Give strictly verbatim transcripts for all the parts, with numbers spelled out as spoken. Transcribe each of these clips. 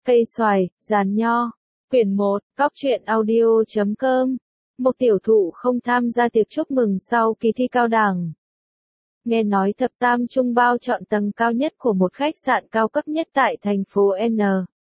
Cây xoài, giàn nho. Quyển một, cóc truyện audio chấm com. Một tiểu thụ không tham gia tiệc chúc mừng sau kỳ thi cao đẳng. Nghe nói thập tam trung bao chọn tầng cao nhất của một khách sạn cao cấp nhất tại thành phố N.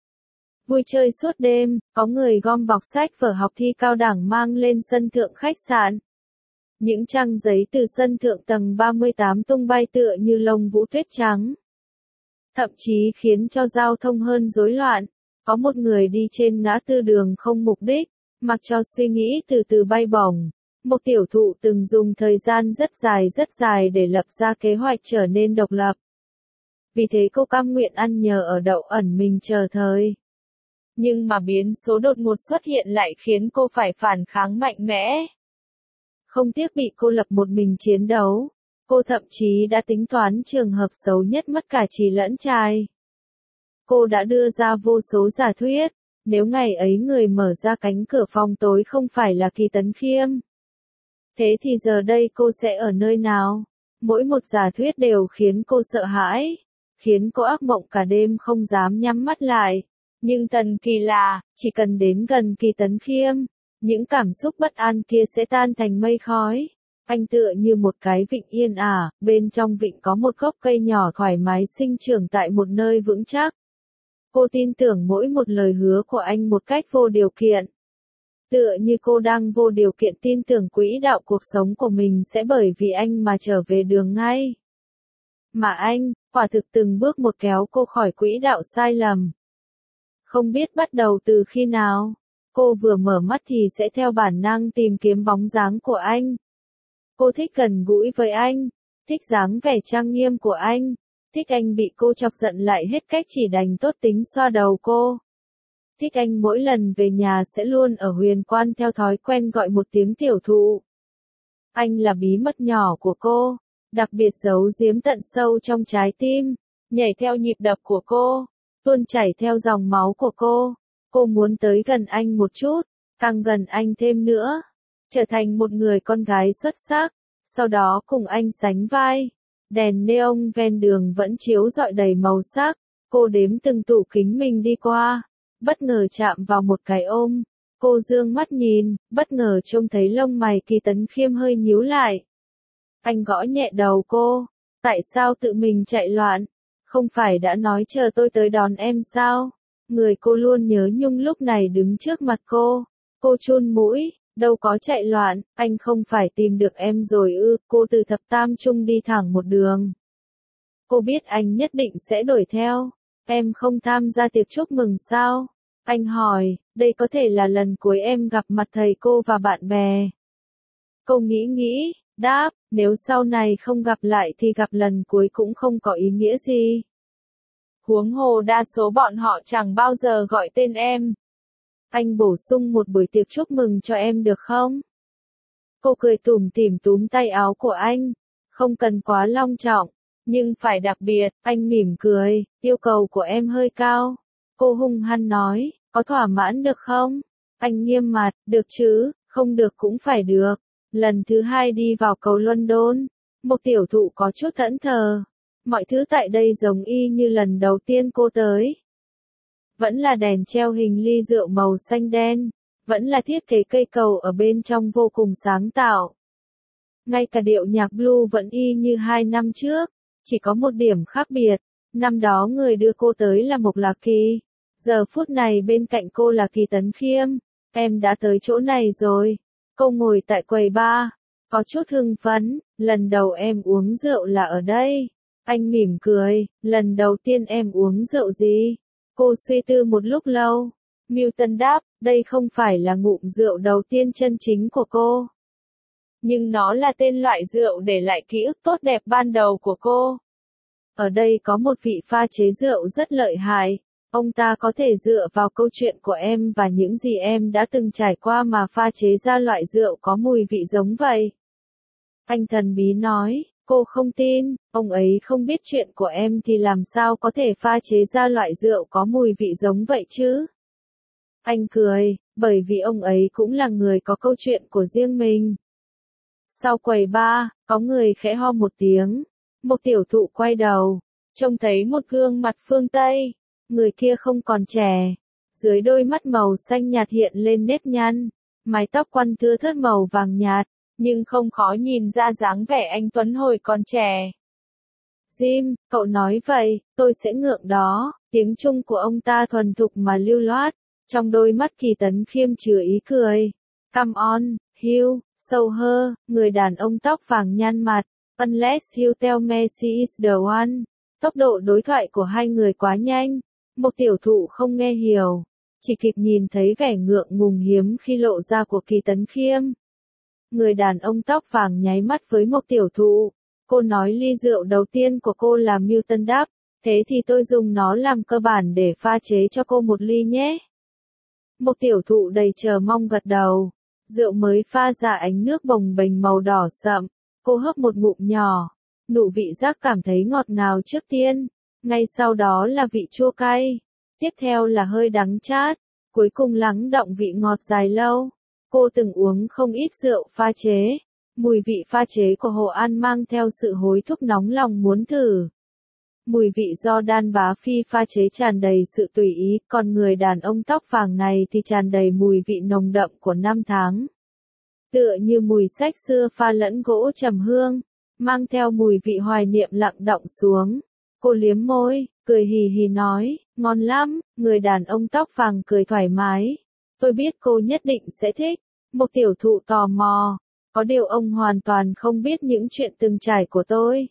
Vui chơi suốt đêm, có người gom bọc sách vở học thi cao đẳng mang lên sân thượng khách sạn. Những trang giấy từ sân thượng tầng ba mươi tám tung bay tựa như lông vũ tuyết trắng. Thậm chí khiến cho giao thông hơn rối loạn. Có một người đi trên ngã tư đường không mục đích, mặc cho suy nghĩ từ từ bay bổng. Một tiểu thụ từng dùng thời gian rất dài rất dài để lập ra kế hoạch trở nên độc lập. Vì thế cô cam nguyện ăn nhờ ở đậu ẩn mình chờ thời. Nhưng mà biến số đột ngột xuất hiện lại khiến cô phải phản kháng mạnh mẽ. Không tiếc bị cô lập một mình chiến đấu, cô thậm chí đã tính toán trường hợp xấu nhất mất cả chì lẫn trai. Cô đã đưa ra vô số giả thuyết, nếu ngày ấy người mở ra cánh cửa phòng tối không phải là Kỳ Tấn Khiêm. Thế thì giờ đây cô sẽ ở nơi nào? Mỗi một giả thuyết đều khiến cô sợ hãi, khiến cô ác mộng cả đêm không dám nhắm mắt lại. Nhưng thần kỳ là, chỉ cần đến gần Kỳ Tấn Khiêm, những cảm xúc bất an kia sẽ tan thành mây khói. Anh tựa như một cái vịnh yên ả, bên trong vịnh có một gốc cây nhỏ thoải mái sinh trưởng tại một nơi vững chắc. Cô tin tưởng mỗi một lời hứa của anh một cách vô điều kiện. Tựa như cô đang vô điều kiện tin tưởng quỹ đạo cuộc sống của mình sẽ bởi vì anh mà trở về đường ngay. Mà anh, quả thực từng bước một kéo cô khỏi quỹ đạo sai lầm. Không biết bắt đầu từ khi nào, cô vừa mở mắt thì sẽ theo bản năng tìm kiếm bóng dáng của anh. Cô thích gần gũi với anh, thích dáng vẻ trang nghiêm của anh, thích anh bị cô chọc giận lại hết cách chỉ đành tốt tính xoa đầu cô. Thích anh mỗi lần về nhà sẽ luôn ở huyền quan theo thói quen gọi một tiếng tiểu thụ. Anh là bí mật nhỏ của cô, đặc biệt giấu giếm tận sâu trong trái tim, nhảy theo nhịp đập của cô, tuôn chảy theo dòng máu của cô. Cô muốn tới gần anh một chút, càng gần anh thêm nữa, trở thành một người con gái xuất sắc, sau đó cùng anh sánh vai. Đèn neon ven đường vẫn chiếu rọi đầy màu sắc, cô đếm từng tủ kính mình đi qua, bất ngờ chạm vào một cái ôm. Cô dương mắt nhìn, bất ngờ trông thấy lông mày Kỳ Tấn Khiêm hơi nhíu lại. Anh gõ nhẹ đầu cô, tại sao tự mình chạy loạn, không phải đã nói chờ tôi tới đón em sao? Người cô luôn nhớ nhung lúc này đứng trước mặt cô, cô chun mũi. Đâu có chạy loạn, anh không phải tìm được em rồi ư? Cô từ thập tam trung đi thẳng một đường. Cô biết anh nhất định sẽ đuổi theo. Em không tham gia tiệc chúc mừng sao? Anh hỏi, đây có thể là lần cuối em gặp mặt thầy cô và bạn bè. Cô nghĩ nghĩ, đáp, nếu sau này không gặp lại thì gặp lần cuối cũng không có ý nghĩa gì. Huống hồ đa số bọn họ chẳng bao giờ gọi tên em. Anh bổ sung một buổi tiệc chúc mừng cho em được không? Cô cười tủm tỉm túm tay áo của anh. Không cần quá long trọng, nhưng phải đặc biệt. Anh mỉm cười, yêu cầu của em hơi cao. Cô hung hăng nói, có thỏa mãn được không? Anh nghiêm mặt, được chứ, không được cũng phải được. Lần thứ hai đi vào cầu London, một tiểu thụ có chút thẫn thờ. Mọi thứ tại đây giống y như lần đầu tiên cô tới. Vẫn là đèn treo hình ly rượu màu xanh đen, vẫn là thiết kế cây cầu ở bên trong vô cùng sáng tạo. Ngay cả điệu nhạc blue vẫn y như hai năm trước, chỉ có một điểm khác biệt, năm đó người đưa cô tới là Mộc Lạc Kỳ, giờ phút này bên cạnh cô là Kỳ Tấn Khiêm. Em đã tới chỗ này rồi. Cô ngồi tại quầy bar, có chút hưng phấn, lần đầu em uống rượu là ở đây. Anh mỉm cười, lần đầu tiên em uống rượu gì? Cô suy tư một lúc lâu. Milton đáp, đây không phải là ngụm rượu đầu tiên chân chính của cô. Nhưng nó là tên loại rượu để lại ký ức tốt đẹp ban đầu của cô. Ở đây có một vị pha chế rượu rất lợi hại. Ông ta có thể dựa vào câu chuyện của em và những gì em đã từng trải qua mà pha chế ra loại rượu có mùi vị giống vậy. Anh thần bí nói. Cô không tin, ông ấy không biết chuyện của em thì làm sao có thể pha chế ra loại rượu có mùi vị giống vậy chứ? Anh cười, bởi vì ông ấy cũng là người có câu chuyện của riêng mình. Sau quầy bar, có người khẽ ho một tiếng. Một tiểu thụ quay đầu, trông thấy một gương mặt phương Tây. Người kia không còn trẻ. Dưới đôi mắt màu xanh nhạt hiện lên nếp nhăn. Mái tóc quăn thưa thớt màu vàng nhạt. Nhưng không khó nhìn ra dáng vẻ anh Tuấn hồi còn trẻ. Jim, cậu nói vậy, tôi sẽ ngượng đó. Tiếng Trung của ông ta thuần thục mà lưu loát. Trong đôi mắt Kỳ Tấn Khiêm chứa ý cười. Come on, Hugh, show her, người đàn ông tóc vàng nhăn mặt. Unless you tell me she is the one. Tốc độ đối thoại của hai người quá nhanh. Một tiểu thụ không nghe hiểu. Chỉ kịp nhìn thấy vẻ ngượng ngùng hiếm khi lộ ra của Kỳ Tấn Khiêm. Người đàn ông tóc vàng nháy mắt với một tiểu thụ. Cô nói ly rượu đầu tiên của cô là Milton Dub. Thế thì tôi dùng nó làm cơ bản để pha chế cho cô một ly nhé. Một tiểu thụ đầy chờ mong gật đầu. Rượu mới pha ra ánh nước bồng bềnh màu đỏ sậm. Cô hớp một ngụm nhỏ. Nụ vị giác cảm thấy ngọt ngào trước tiên. Ngay sau đó là vị chua cay. Tiếp theo là hơi đắng chát. Cuối cùng lắng đọng vị ngọt dài lâu. Cô từng uống không ít rượu pha chế. Mùi vị pha chế của Hồ An mang theo sự hối thúc nóng lòng muốn thử. Mùi vị do Đan Bá Phi pha chế tràn đầy sự tùy ý, còn người đàn ông tóc vàng này thì tràn đầy mùi vị nồng đậm của năm tháng. Tựa như mùi sách xưa pha lẫn gỗ trầm hương, mang theo mùi vị hoài niệm lặng đọng xuống. Cô liếm môi, cười hì hì nói, ngon lắm, người đàn ông tóc vàng cười thoải mái. Tôi biết cô nhất định sẽ thích. Một tiểu thụ tò mò. Có điều ông hoàn toàn không biết những chuyện từng trải của tôi.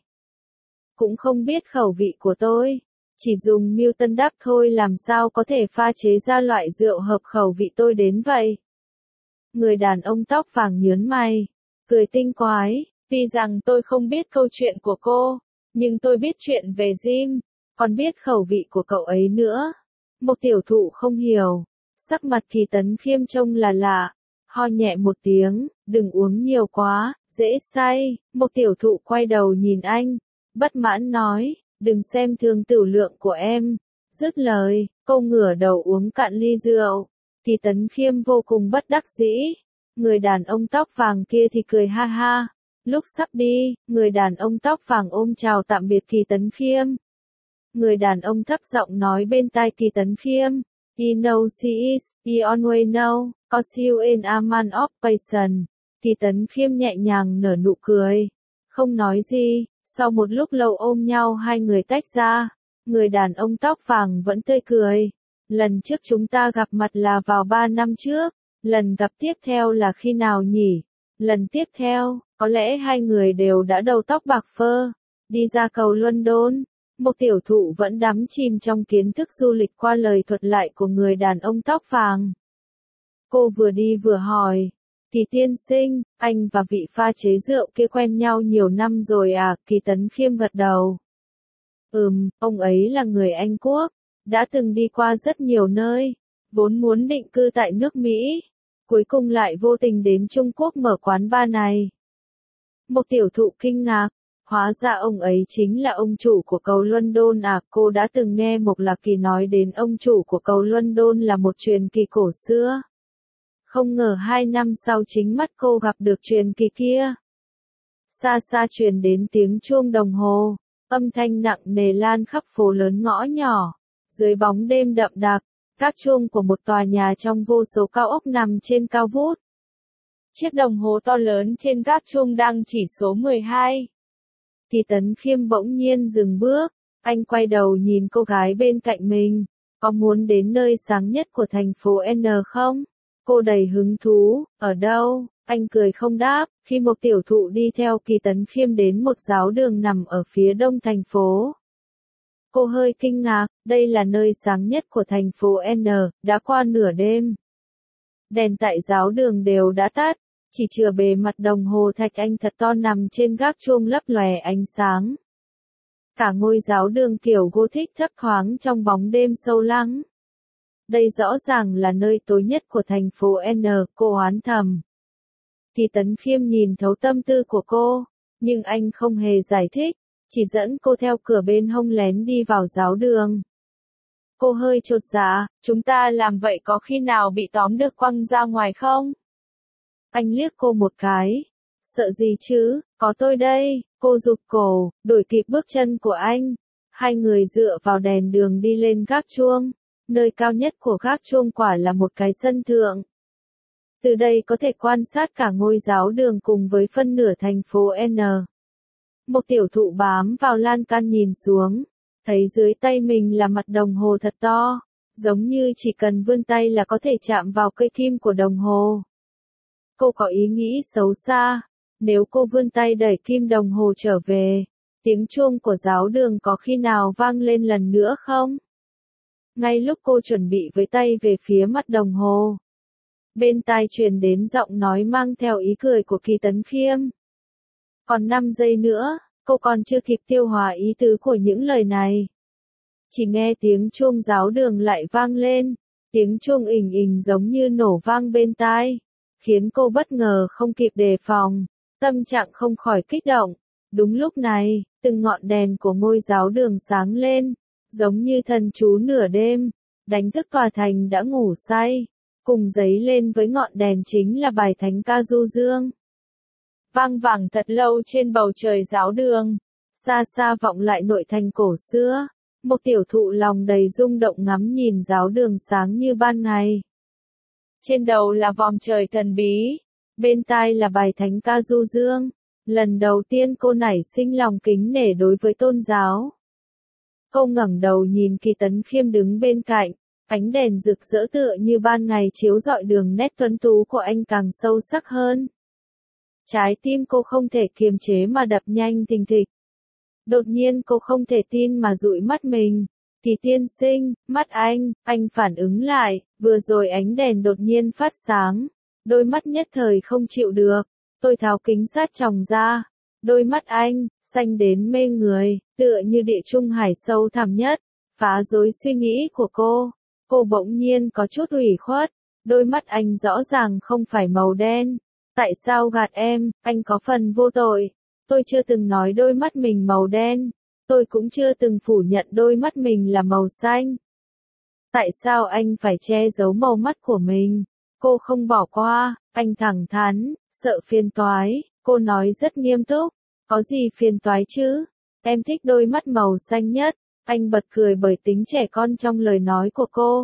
Cũng không biết khẩu vị của tôi. Chỉ dùng Milton Dub thôi làm sao có thể pha chế ra loại rượu hợp khẩu vị tôi đến vậy. Người đàn ông tóc vàng nhớn mày. Cười tinh quái. Vì rằng tôi không biết câu chuyện của cô. Nhưng tôi biết chuyện về Jim. Còn biết khẩu vị của cậu ấy nữa. Một tiểu thụ không hiểu. Sắc mặt Kỳ Tấn Khiêm trông là lạ. Ho nhẹ một tiếng, đừng uống nhiều quá, dễ say. Một tiểu thụ quay đầu nhìn anh, bất mãn nói, đừng xem thường tửu lượng của em. Dứt lời, cô ngửa đầu uống cạn ly rượu. Kỳ Tấn Khiêm vô cùng bất đắc dĩ. Người đàn ông tóc vàng kia thì cười ha ha. Lúc sắp đi, người đàn ông tóc vàng ôm chào tạm biệt Kỳ Tấn Khiêm. Người đàn ông thấp giọng nói bên tai Kỳ Tấn Khiêm. He knows she is, he always know, cause you ain't a man of patience. Kỳ Tấn Khiêm nhẹ nhàng nở nụ cười. Không nói gì, sau một lúc lâu ôm nhau hai người tách ra. Người đàn ông tóc vàng vẫn tươi cười. Lần trước chúng ta gặp mặt là vào ba năm trước. Lần gặp tiếp theo là khi nào nhỉ? Lần tiếp theo, có lẽ hai người đều đã đầu tóc bạc phơ. Đi ra cầu London. Một tiểu thụ vẫn đắm chìm trong kiến thức du lịch qua lời thuật lại của người đàn ông tóc vàng. Cô vừa đi vừa hỏi. Kỳ tiên sinh, anh và vị pha chế rượu kia quen nhau nhiều năm rồi à? Kỳ Tấn Khiêm gật đầu. Ừm, ông ấy là người Anh Quốc. Đã từng đi qua rất nhiều nơi. Vốn muốn định cư tại nước Mỹ. Cuối cùng lại vô tình đến Trung Quốc mở quán bar này. Một tiểu thụ kinh ngạc. Hóa ra ông ấy chính là ông chủ của cầu London à? Cô đã từng nghe Mộc Lạc Kỳ nói đến ông chủ của cầu London là một truyền kỳ cổ xưa. Không ngờ hai năm sau chính mắt cô gặp được truyền kỳ kia. Xa xa truyền đến tiếng chuông đồng hồ, âm thanh nặng nề lan khắp phố lớn ngõ nhỏ. Dưới bóng đêm đậm đặc, các chuông của một tòa nhà trong vô số cao ốc nằm trên cao vút. Chiếc đồng hồ to lớn trên gác chuông đang chỉ số mười hai. Kỳ Tấn Khiêm bỗng nhiên dừng bước, anh quay đầu nhìn cô gái bên cạnh mình. Có muốn đến nơi sáng nhất của thành phố N không? Cô đầy hứng thú. Ở đâu? Anh cười không đáp, khi một tiểu thụ đi theo Kỳ Tấn Khiêm đến một giáo đường nằm ở phía đông thành phố. Cô hơi kinh ngạc, đây là nơi sáng nhất của thành phố N, đã qua nửa đêm. Đèn tại giáo đường đều đã tắt, chỉ chừa bề mặt đồng hồ thạch anh thật to nằm trên gác chuông lấp lòe ánh sáng. Cả ngôi giáo đường kiểu Gothic thấp thoáng trong bóng đêm sâu lắng. Đây rõ ràng là nơi tối nhất của thành phố N, cô oán thầm. Kỳ Tấn Khiêm nhìn thấu tâm tư của cô, nhưng anh không hề giải thích, chỉ dẫn cô theo cửa bên hông lén đi vào giáo đường. Cô hơi chột dạ, chúng ta làm vậy có khi nào bị tóm được quăng ra ngoài không? Anh liếc cô một cái. Sợ gì chứ, có tôi đây, cô giục cổ, đuổi kịp bước chân của anh. Hai người dựa vào đèn đường đi lên gác chuông. Nơi cao nhất của gác chuông quả là một cái sân thượng. Từ đây có thể quan sát cả ngôi giáo đường cùng với phân nửa thành phố N. Một tiểu thụ bám vào lan can nhìn xuống, thấy dưới tay mình là mặt đồng hồ thật to, giống như chỉ cần vươn tay là có thể chạm vào cây kim của đồng hồ. Cô có ý nghĩ xấu xa, nếu cô vươn tay đẩy kim đồng hồ trở về, tiếng chuông của giáo đường có khi nào vang lên lần nữa không? Ngay lúc cô chuẩn bị với tay về phía mặt đồng hồ, bên tai truyền đến giọng nói mang theo ý cười của Kỳ Tấn Khiêm. Còn năm giây nữa, cô còn chưa kịp tiêu hóa ý tứ của những lời này. Chỉ nghe tiếng chuông giáo đường lại vang lên, tiếng chuông ình ình giống như nổ vang bên tai, khiến cô bất ngờ không kịp đề phòng, tâm trạng không khỏi kích động. Đúng lúc này, từng ngọn đèn của ngôi giáo đường sáng lên, giống như thần chú nửa đêm, đánh thức tòa thành đã ngủ say, cùng giấy lên với ngọn đèn chính là bài thánh ca du dương. Vang vẳng thật lâu trên bầu trời giáo đường, xa xa vọng lại nội thành cổ xưa, một tiểu thụ lòng đầy rung động ngắm nhìn giáo đường sáng như ban ngày. Trên đầu là vòm trời thần bí, bên tai là bài thánh ca du dương, lần đầu tiên cô nảy sinh lòng kính nể đối với tôn giáo. Cô ngẩng đầu nhìn Kỳ Tấn Khiêm đứng bên cạnh, ánh đèn rực rỡ tựa như ban ngày chiếu rọi đường nét tuấn tú của anh càng sâu sắc hơn. Trái tim cô không thể kiềm chế mà đập nhanh thình thịch. Đột nhiên cô không thể tin mà dụi mắt mình. Kỳ tiên sinh, mắt anh, anh phản ứng lại, vừa rồi ánh đèn đột nhiên phát sáng. Đôi mắt nhất thời không chịu được, tôi tháo kính sát tròng ra. Đôi mắt anh, xanh đến mê người, tựa như địa trung hải sâu thẳm nhất, phá rối suy nghĩ của cô. Cô bỗng nhiên có chút ủy khuất, đôi mắt anh rõ ràng không phải màu đen. Tại sao gạt em, anh có phần vô tội. Tôi chưa từng nói đôi mắt mình màu đen, tôi cũng chưa từng phủ nhận đôi mắt mình là màu xanh. Tại sao anh phải che giấu màu mắt của mình? Cô không bỏ qua, anh thẳng thắn, sợ phiền toái, cô nói rất nghiêm túc. Có gì phiền toái chứ? Em thích đôi mắt màu xanh nhất. Anh bật cười bởi tính trẻ con trong lời nói của cô.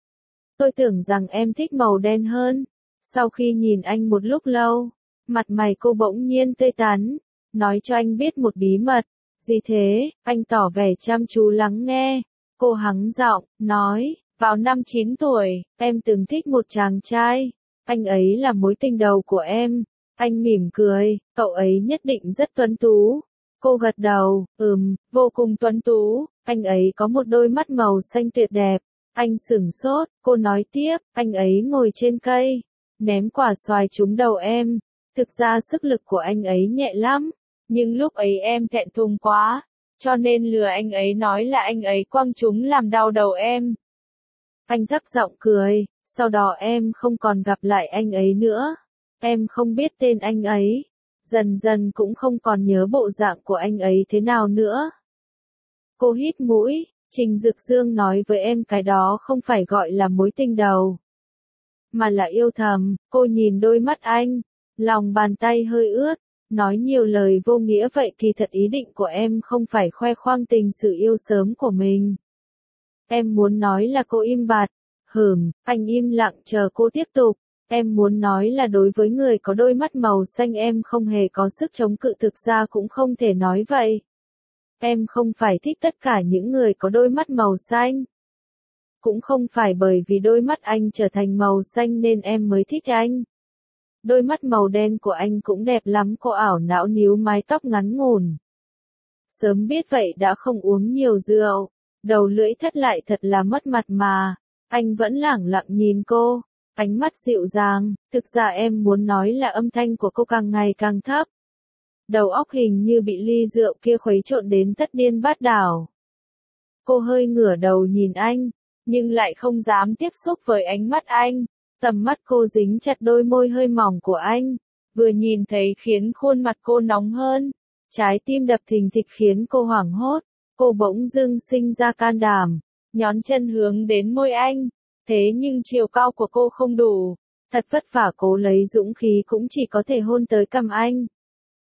Tôi tưởng rằng em thích màu đen hơn. Sau khi nhìn anh một lúc lâu, mặt mày cô bỗng nhiên tươi tắn, nói cho anh biết một bí mật. Gì thế? Anh tỏ vẻ chăm chú lắng nghe. Cô hắng giọng, nói, vào năm chín tuổi, em từng thích một chàng trai. Anh ấy là mối tình đầu của em. Anh mỉm cười, cậu ấy nhất định rất tuấn tú. Cô gật đầu, ừm, vô cùng tuấn tú. Anh ấy có một đôi mắt màu xanh tuyệt đẹp. Anh sửng sốt, cô nói tiếp, anh ấy ngồi trên cây, ném quả xoài trúng đầu em. Thực ra sức lực của anh ấy nhẹ lắm, nhưng lúc ấy em thẹn thùng quá, cho nên lừa anh ấy nói là anh ấy quăng chúng làm đau đầu em. Anh thấp giọng cười, sau đó em không còn gặp lại anh ấy nữa. Em không biết tên anh ấy, dần dần cũng không còn nhớ bộ dạng của anh ấy thế nào nữa. Cô hít mũi, Trình Dực Dương nói với em cái đó không phải gọi là mối tình đầu, mà là yêu thầm. Cô nhìn đôi mắt anh, lòng bàn tay hơi ướt, nói nhiều lời vô nghĩa vậy thì thật ý định của em không phải khoe khoang tình sự yêu sớm của mình. Em muốn nói là cô im bặt. Hửm, anh im lặng chờ cô tiếp tục. Em muốn nói là đối với người có đôi mắt màu xanh em không hề có sức chống cự, thực ra cũng không thể nói vậy. Em không phải thích tất cả những người có đôi mắt màu xanh. Cũng không phải bởi vì đôi mắt anh trở thành màu xanh nên em mới thích anh. Đôi mắt màu đen của anh cũng đẹp lắm, cô ảo não níu mái tóc ngắn ngủn. Sớm biết vậy đã không uống nhiều rượu, đầu lưỡi thất lại thật là mất mặt mà. Anh vẫn lẳng lặng nhìn cô, ánh mắt dịu dàng, thực ra em muốn nói là âm thanh của cô càng ngày càng thấp. Đầu óc hình như bị ly rượu kia khuấy trộn đến thất điên bát đảo. Cô hơi ngửa đầu nhìn anh, nhưng lại không dám tiếp xúc với ánh mắt anh. Tầm mắt cô dính chặt đôi môi hơi mỏng của anh, vừa nhìn thấy khiến khuôn mặt cô nóng hơn. Trái tim đập thình thịch khiến cô hoảng hốt, cô bỗng dưng sinh ra can đảm, nhón chân hướng đến môi anh. Thế nhưng chiều cao của cô không đủ, thật vất vả cố lấy dũng khí cũng chỉ có thể hôn tới cằm anh.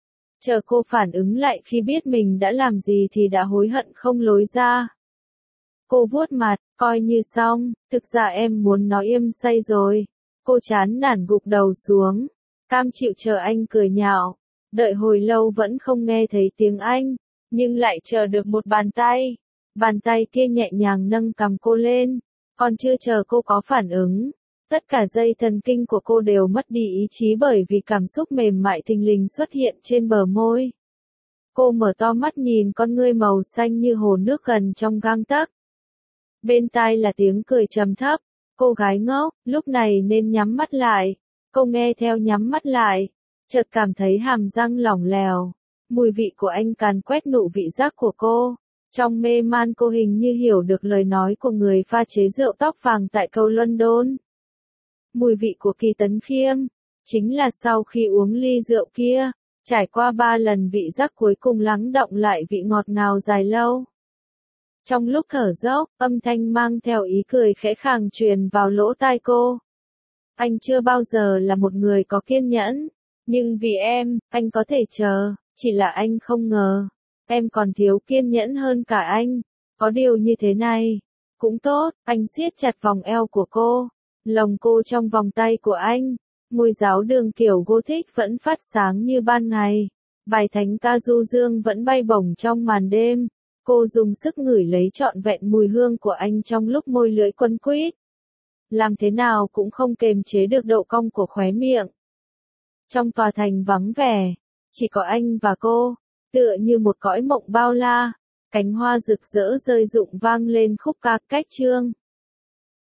Chờ cô phản ứng lại khi biết mình đã làm gì thì đã hối hận không lối ra. Cô vuốt mặt, coi như xong, thực ra em muốn nói im say rồi. Cô chán nản gục đầu xuống, cam chịu chờ anh cười nhạo. Đợi hồi lâu vẫn không nghe thấy tiếng anh, nhưng lại chờ được một bàn tay. Bàn tay kia nhẹ nhàng nâng cằm cô lên, còn chưa chờ cô có phản ứng. Tất cả dây thần kinh của cô đều mất đi ý chí bởi vì cảm xúc mềm mại thình lình xuất hiện trên bờ môi. Cô mở to mắt nhìn con ngươi màu xanh như hồ nước gần trong gang tấc. Bên tai là tiếng cười trầm thấp. Cô gái ngốc, lúc này nên nhắm mắt lại. Cô nghe theo nhắm mắt lại, chợt cảm thấy hàm răng lỏng lẻo. Mùi vị của anh càn quét nụ vị giác của cô. Trong mê man cô hình như hiểu được lời nói của người pha chế rượu tóc vàng tại cầu London. Mùi vị của Kỳ Tấn Khiêm, chính là sau khi uống ly rượu kia, trải qua ba lần vị giác cuối cùng lắng đọng lại vị ngọt ngào dài lâu. Trong lúc thở dốc, âm thanh mang theo ý cười khẽ khàng truyền vào lỗ tai cô. Anh chưa bao giờ là một người có kiên nhẫn, nhưng vì em, anh có thể chờ, chỉ là anh không ngờ, em còn thiếu kiên nhẫn hơn cả anh. Có điều như thế này, cũng tốt, anh siết chặt vòng eo của cô, lồng cô trong vòng tay của anh, mùi giáo đường kiểu Gothic vẫn phát sáng như ban ngày, bài thánh ca du dương vẫn bay bổng trong màn đêm. Cô dùng sức ngửi lấy trọn vẹn mùi hương của anh trong lúc môi lưỡi quấn quýt. Làm thế nào cũng không kềm chế được độ cong của khóe miệng. Trong tòa thành vắng vẻ, chỉ có anh và cô, tựa như một cõi mộng bao la, cánh hoa rực rỡ rơi rụng vang lên khúc ca cách chương.